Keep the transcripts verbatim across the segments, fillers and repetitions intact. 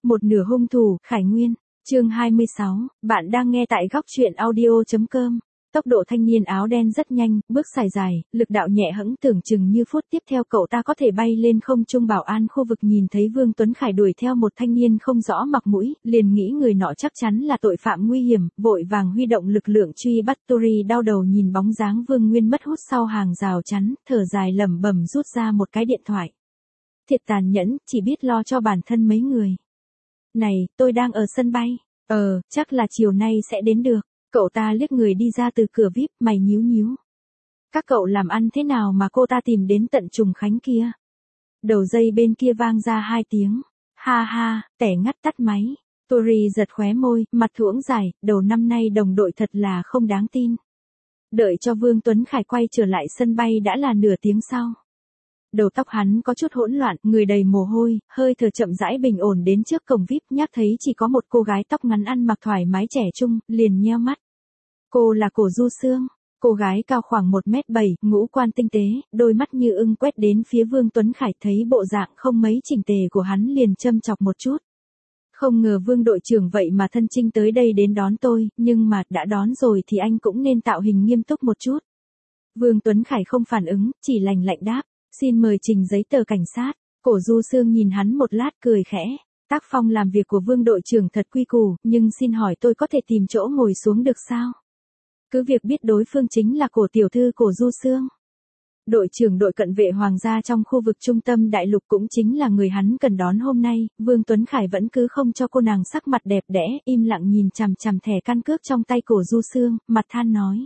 Một nửa hung thủ, Khải Nguyên, chương hai mươi sáu, bạn đang nghe tại góc truyện audio.com. Tốc độ thanh niên áo đen rất nhanh, bước xài dài, lực đạo nhẹ hẫng tưởng chừng như phút tiếp theo cậu ta có thể bay lên không trung. Bảo an khu vực nhìn thấy Vương Tuấn Khải đuổi theo một thanh niên không rõ mặt mũi, liền nghĩ người nọ chắc chắn là tội phạm nguy hiểm, vội vàng huy động lực lượng truy bắt. Tori đau đầu nhìn bóng dáng Vương Nguyên mất hút sau hàng rào chắn, thở dài lẩm bẩm rút ra một cái điện thoại. Thiệt tàn nhẫn, chỉ biết lo cho bản thân mấy người. Này, tôi đang ở sân bay. Ờ, chắc là chiều nay sẽ đến được. Cậu ta liếc người đi ra từ cửa vi ai pi, mày nhíu nhíu. Các cậu làm ăn thế nào mà cô ta tìm đến tận Trùng Khánh kia? Đầu dây bên kia vang ra hai tiếng. Ha ha, tẻ ngắt tắt máy. Tori giật khóe môi, mặt thuỗng dài, đầu năm nay đồng đội thật là không đáng tin. Đợi cho Vương Tuấn Khải quay trở lại sân bay đã là nửa tiếng sau. Đầu tóc hắn có chút hỗn loạn, người đầy mồ hôi, hơi thở chậm rãi bình ổn đến trước cổng vi ai pi, nhắc thấy chỉ có một cô gái tóc ngắn ăn mặc thoải mái trẻ trung, liền nheo mắt. Cô là Cổ Du Sương. Cô gái cao khoảng một mét bảy, ngũ quan tinh tế, đôi mắt như ưng quét đến phía Vương Tuấn Khải, thấy bộ dạng không mấy chỉnh tề của hắn liền châm chọc một chút. Không ngờ Vương đội trưởng vậy mà thân chinh tới đây đến đón tôi, nhưng mà đã đón rồi thì anh cũng nên tạo hình nghiêm túc một chút. Vương Tuấn Khải không phản ứng, chỉ lành lạnh đáp. Xin mời trình giấy tờ cảnh sát. Cổ Du Sương nhìn hắn một lát cười khẽ. Tác phong làm việc của Vương đội trưởng thật quy củ, nhưng xin hỏi tôi có thể tìm chỗ ngồi xuống được sao? Cứ việc biết đối phương chính là Cổ tiểu thư Cổ Du Sương. Đội trưởng đội cận vệ hoàng gia trong khu vực trung tâm đại lục cũng chính là người hắn cần đón hôm nay. Vương Tuấn Khải vẫn cứ không cho cô nàng sắc mặt đẹp đẽ, im lặng nhìn chằm chằm thẻ căn cước trong tay Cổ Du Sương, mặt than nói.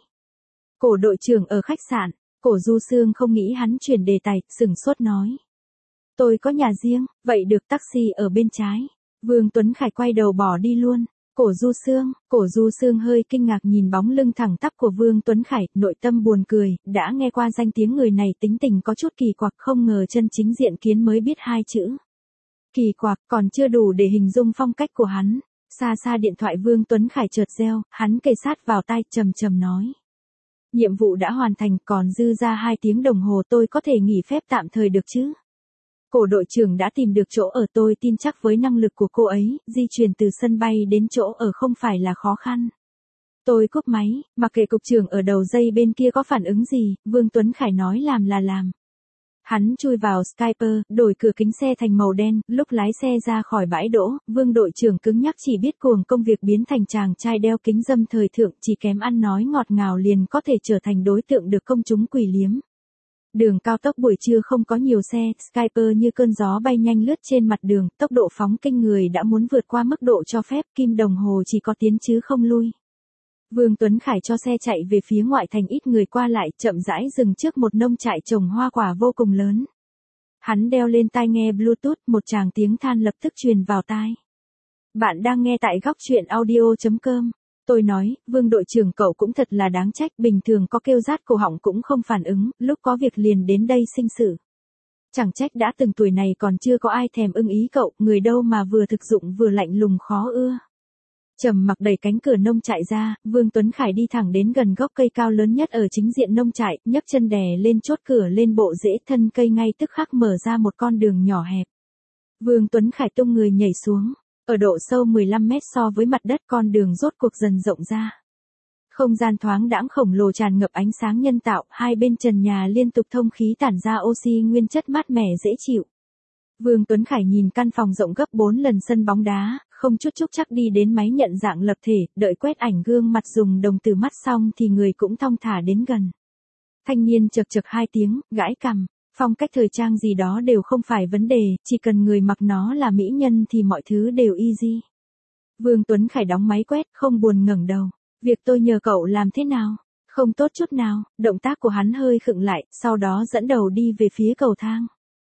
Cổ đội trưởng ở khách sạn. Cổ Du Sương không nghĩ hắn chuyển đề tài, sửng sốt nói. Tôi có nhà riêng, vậy được, taxi ở bên trái. Vương Tuấn Khải quay đầu bỏ đi luôn. Cổ Du Sương, Cổ Du Sương hơi kinh ngạc nhìn bóng lưng thẳng tắp của Vương Tuấn Khải, nội tâm buồn cười, đã nghe qua danh tiếng người này tính tình có chút kỳ quặc, không ngờ chân chính diện kiến mới biết hai chữ. Kỳ quặc còn chưa đủ để hình dung phong cách của hắn. Xa xa điện thoại Vương Tuấn Khải chợt reo, hắn kề sát vào tai trầm trầm nói. Nhiệm vụ đã hoàn thành, còn dư ra hai tiếng đồng hồ, tôi có thể nghỉ phép tạm thời được chứ? Cổ đội trưởng đã tìm được chỗ ở, tôi tin chắc với năng lực của cô ấy, di chuyển từ sân bay đến chỗ ở không phải là khó khăn. Tôi cúp máy, mặc kệ cục trưởng ở đầu dây bên kia có phản ứng gì, Vương Tuấn Khải nói làm là làm. Hắn chui vào Skyper, đổi cửa kính xe thành màu đen, lúc lái xe ra khỏi bãi đỗ, Vương đội trưởng cứng nhắc chỉ biết cuồng công việc biến thành chàng trai đeo kính râm thời thượng, chỉ kém ăn nói ngọt ngào liền có thể trở thành đối tượng được công chúng quỳ liếm. Đường cao tốc buổi trưa không có nhiều xe, Skyper như cơn gió bay nhanh lướt trên mặt đường, tốc độ phóng kinh người đã muốn vượt qua mức độ cho phép, kim đồng hồ chỉ có tiến chứ không lui. Vương Tuấn Khải cho xe chạy về phía ngoại thành, ít người qua lại, chậm rãi dừng trước một nông trại trồng hoa quả vô cùng lớn. Hắn đeo lên tai nghe Bluetooth, một tràng tiếng than lập tức truyền vào tai. Bạn đang nghe tại góc truyện audio.com. Tôi nói, Vương đội trưởng cậu cũng thật là đáng trách, bình thường có kêu rát cổ họng cũng không phản ứng, lúc có việc liền đến đây sinh sự. Chẳng trách đã từng tuổi này còn chưa có ai thèm ưng ý cậu, người đâu mà vừa thực dụng vừa lạnh lùng khó ưa. Trầm mặc đẩy cánh cửa nông trại ra, Vương Tuấn Khải đi thẳng đến gần gốc cây cao lớn nhất ở chính diện nông trại, nhấc chân đè lên chốt cửa lên bộ rễ thân cây, ngay tức khắc mở ra một con đường nhỏ hẹp. Vương Tuấn Khải tung người nhảy xuống, ở độ sâu mười lăm mét so với mặt đất, con đường rốt cuộc dần rộng ra. Không gian thoáng đãng khổng lồ tràn ngập ánh sáng nhân tạo, hai bên trần nhà liên tục thông khí tản ra oxy nguyên chất mát mẻ dễ chịu. Vương Tuấn Khải nhìn căn phòng rộng gấp bốn lần sân bóng đá, không chút chúc chắc đi đến máy nhận dạng lập thể, đợi quét ảnh gương mặt dùng đồng từ mắt xong thì người cũng thong thả đến gần. Thanh niên chật chật hai tiếng, gãi cằm, phong cách thời trang gì đó đều không phải vấn đề, chỉ cần người mặc nó là mỹ nhân thì mọi thứ đều easy. Vương Tuấn Khải đóng máy quét, không buồn ngẩng đầu. Việc tôi nhờ cậu làm thế nào? Không tốt chút nào, động tác của hắn hơi khựng lại, sau đó dẫn đầu đi về phía cầu thang.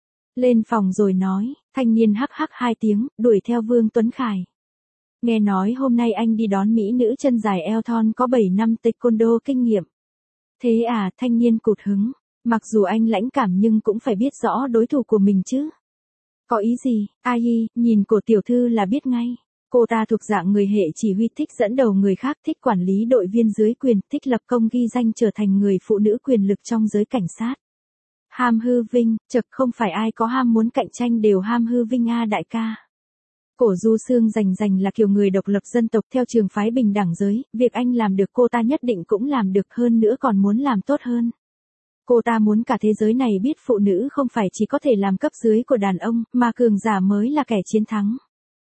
Lên phòng rồi nói, thanh niên hắc hắc hai tiếng, đuổi theo Vương Tuấn Khải. Nghe nói hôm nay anh đi đón mỹ nữ chân dài eo thon có bảy năm taekwondo kinh nghiệm. Thế à, thanh niên cụt hứng, mặc dù anh lãnh cảm nhưng cũng phải biết rõ đối thủ của mình chứ. Có ý gì, ai hi, nhìn Cổ tiểu thư là biết ngay. Cô ta thuộc dạng người hệ chỉ huy, thích dẫn đầu người khác, thích quản lý đội viên dưới quyền, thích lập công ghi danh trở thành người phụ nữ quyền lực trong giới cảnh sát. Ham hư vinh, chật không phải ai có ham muốn cạnh tranh đều ham hư vinh a đại ca. Cổ Du Sương rành rành là kiểu người độc lập dân tộc theo trường phái bình đẳng giới, việc anh làm được cô ta nhất định cũng làm được, hơn nữa còn muốn làm tốt hơn. Cô ta muốn cả thế giới này biết phụ nữ không phải chỉ có thể làm cấp dưới của đàn ông, mà cường giả mới là kẻ chiến thắng.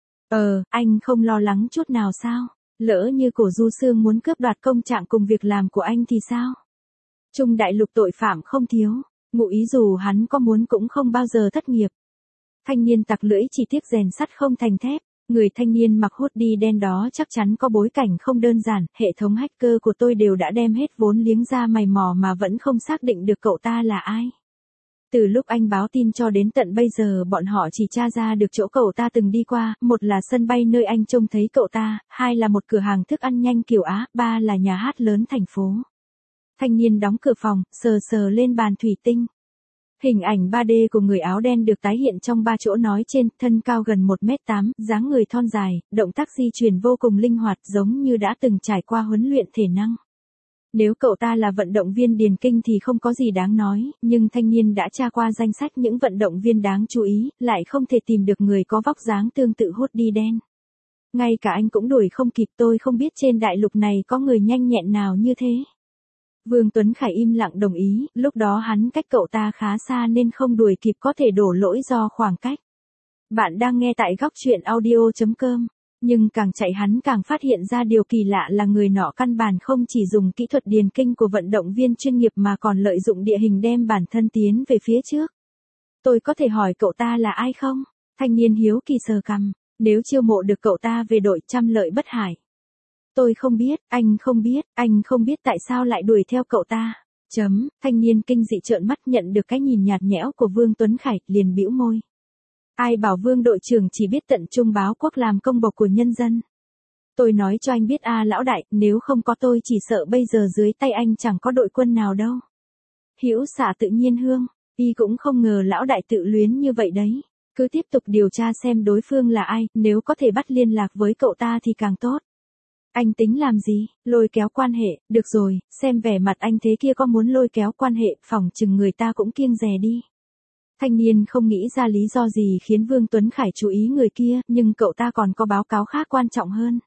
Ờ, anh không lo lắng chút nào sao? Lỡ như Cổ Du Sương muốn cướp đoạt công trạng cùng việc làm của anh thì sao? Trung đại lục tội phạm không thiếu, ngụ ý dù hắn có muốn cũng không bao giờ thất nghiệp. Thanh niên tặc lưỡi chỉ tiếc rèn sắt không thành thép, người thanh niên mặc hoodie đen đó chắc chắn có bối cảnh không đơn giản, hệ thống hacker của tôi đều đã đem hết vốn liếng ra mày mò mà vẫn không xác định được cậu ta là ai. Từ lúc anh báo tin cho đến tận bây giờ bọn họ chỉ tra ra được chỗ cậu ta từng đi qua, một là sân bay nơi anh trông thấy cậu ta, hai là một cửa hàng thức ăn nhanh kiểu Á, ba là nhà hát lớn thành phố. Thanh niên đóng cửa phòng, sờ sờ lên bàn thủy tinh. Hình ảnh ba D của người áo đen được tái hiện trong ba chỗ nói trên, thân cao gần một mét tám, dáng người thon dài, động tác di chuyển vô cùng linh hoạt giống như đã từng trải qua huấn luyện thể năng. Nếu cậu ta là vận động viên điền kinh thì không có gì đáng nói, nhưng thanh niên đã tra qua danh sách những vận động viên đáng chú ý, lại không thể tìm được người có vóc dáng tương tự hoodie đen. Ngay cả anh cũng đuổi không kịp, tôi không biết trên đại lục này có người nhanh nhẹn nào như thế. Vương Tuấn Khải im lặng đồng ý, lúc đó hắn cách cậu ta khá xa nên không đuổi kịp, có thể đổ lỗi do khoảng cách. Bạn đang nghe tại góc truyện audio chấm com. Nhưng càng chạy hắn càng phát hiện ra điều kỳ lạ là người nọ căn bản không chỉ dùng kỹ thuật điền kinh của vận động viên chuyên nghiệp mà còn lợi dụng địa hình đem bản thân tiến về phía trước. Tôi có thể hỏi cậu ta là ai không? Thanh niên hiếu kỳ sờ cằm, nếu chiêu mộ được cậu ta về đội trăm lợi bất hải. Tôi không biết, anh không biết, anh không biết tại sao lại đuổi theo cậu ta. Chấm, thanh niên kinh dị trợn mắt nhận được cái nhìn nhạt nhẽo của Vương Tuấn Khải, liền bĩu môi. Ai bảo Vương đội trưởng chỉ biết tận trung báo quốc làm công bộc của nhân dân. Tôi nói cho anh biết a lão đại, nếu không có tôi chỉ sợ bây giờ dưới tay anh chẳng có đội quân nào đâu. Hữu xạ tự nhiên hương, y cũng không ngờ lão đại tự luyến như vậy đấy. Cứ tiếp tục điều tra xem đối phương là ai, nếu có thể bắt liên lạc với cậu ta thì càng tốt. Anh tính làm gì? Lôi kéo quan hệ, được rồi, xem vẻ mặt anh thế kia có muốn lôi kéo quan hệ, phỏng chừng người ta cũng kiêng dè đi. Thanh niên không nghĩ ra lý do gì khiến Vương Tuấn Khải chú ý người kia, nhưng cậu ta còn có báo cáo khác quan trọng hơn.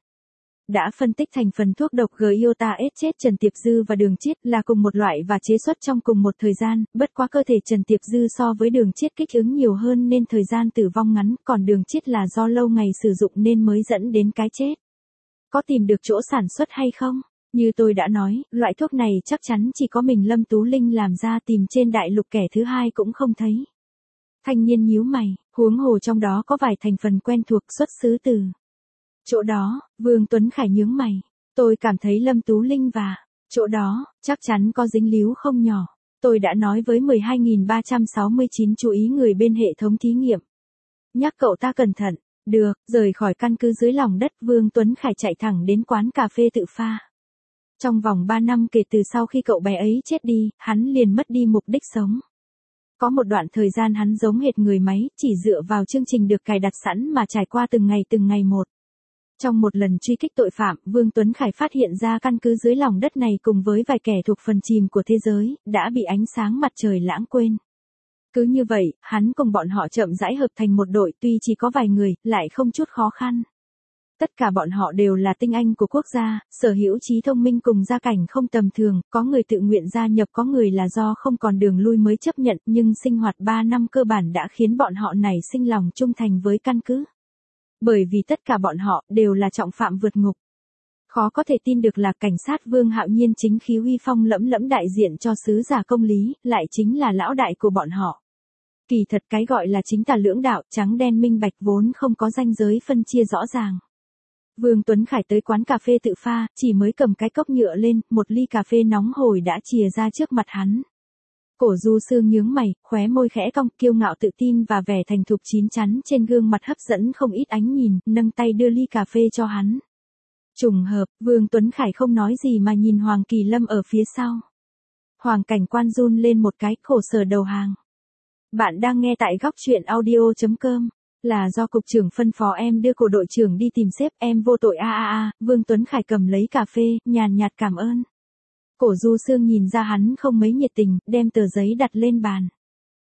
Đã phân tích thành phần thuốc độc Giota S chết Trần Tiệp Dư và Đường Chiết là cùng một loại và chế xuất trong cùng một thời gian, bất quá cơ thể Trần Tiệp Dư so với Đường Chiết kích ứng nhiều hơn nên thời gian tử vong ngắn, còn Đường Chiết là do lâu ngày sử dụng nên mới dẫn đến cái chết. Có tìm được chỗ sản xuất hay không? Như tôi đã nói, loại thuốc này chắc chắn chỉ có mình Lâm Tú Linh làm ra, tìm trên đại lục kẻ thứ hai cũng không thấy. Thanh niên nhíu mày, huống hồ trong đó có vài thành phần quen thuộc xuất xứ từ chỗ đó. Vương Tuấn Khải nhướng mày, tôi cảm thấy Lâm Tú Linh và chỗ đó chắc chắn có dính líu không nhỏ. Tôi đã nói với mười hai nghìn ba trăm sáu mươi chín chú ý người bên hệ thống thí nghiệm. Nhắc cậu ta cẩn thận. Được, rời khỏi căn cứ dưới lòng đất, Vương Tuấn Khải chạy thẳng đến quán cà phê tự pha. Trong vòng ba năm kể từ sau khi cậu bé ấy chết đi, hắn liền mất đi mục đích sống. Có một đoạn thời gian hắn giống hệt người máy, chỉ dựa vào chương trình được cài đặt sẵn mà trải qua từng ngày từng ngày một. Trong một lần truy kích tội phạm, Vương Tuấn Khải phát hiện ra căn cứ dưới lòng đất này cùng với vài kẻ thuộc phần chìm của thế giới, đã bị ánh sáng mặt trời lãng quên. Cứ như vậy, hắn cùng bọn họ chậm rãi hợp thành một đội, tuy chỉ có vài người, lại không chút khó khăn. Tất cả bọn họ đều là tinh anh của quốc gia, sở hữu trí thông minh cùng gia cảnh không tầm thường, có người tự nguyện gia nhập, có người là do không còn đường lui mới chấp nhận, nhưng sinh hoạt ba năm cơ bản đã khiến bọn họ nảy sinh lòng trung thành với căn cứ. Bởi vì tất cả bọn họ đều là trọng phạm vượt ngục. Khó có thể tin được là cảnh sát Vương Hạo Nhiên chính khí uy phong lẫm lẫm đại diện cho sứ giả công lý, lại chính là lão đại của bọn họ. Kỳ thật cái gọi là chính tà lưỡng đạo, trắng đen minh bạch vốn không có ranh giới phân chia rõ ràng. Vương Tuấn Khải tới quán cà phê tự pha, chỉ mới cầm cái cốc nhựa lên, một ly cà phê nóng hổi đã chìa ra trước mặt hắn. Cổ Du Sương nhướng mày, khóe môi khẽ cong, kiêu ngạo tự tin và vẻ thành thục chín chắn trên gương mặt hấp dẫn không ít ánh nhìn, nâng tay đưa ly cà phê cho hắn. Trùng hợp, Vương Tuấn Khải không nói gì mà nhìn Hoàng Kỳ Lâm ở phía sau. Hoàng Cảnh Quan run lên một cái, khổ sở đầu hàng. Bạn đang nghe tại góc truyện audio chấm com. Là do cục trưởng phân phó em đưa cổ đội trưởng đi tìm sếp, em vô tội a a a. Vương Tuấn Khải cầm lấy cà phê, nhàn nhạt cảm ơn. Cổ Du Sương nhìn ra hắn không mấy nhiệt tình, đem tờ giấy đặt lên bàn.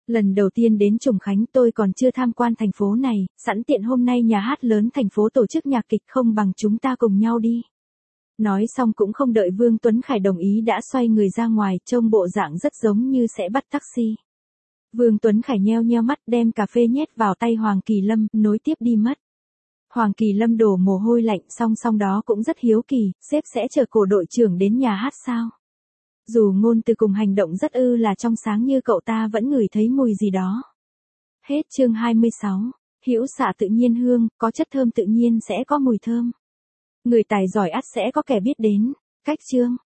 Lần đầu tiên đến Trùng Khánh tôi còn chưa tham quan thành phố này, sẵn tiện hôm nay nhà hát lớn thành phố tổ chức nhạc kịch không bằng chúng ta cùng nhau đi. Nói xong cũng không đợi Vương Tuấn Khải đồng ý đã xoay người ra ngoài, trông bộ dạng rất giống như sẽ bắt taxi. Vương Tuấn Khải nheo nheo mắt đem cà phê nhét vào tay Hoàng Kỳ Lâm, nối tiếp đi mất. Hoàng Kỳ Lâm đổ mồ hôi lạnh, song song đó cũng rất hiếu kỳ, sếp sẽ chờ cổ đội trưởng đến nhà hát sao? Dù ngôn từ cùng hành động rất ư là trong sáng như cậu ta vẫn ngửi thấy mùi gì đó. Hết chương hai mươi sáu. Hữu xạ tự nhiên hương, có chất thơm tự nhiên sẽ có mùi thơm. Người tài giỏi ắt sẽ có kẻ biết đến. Cách chương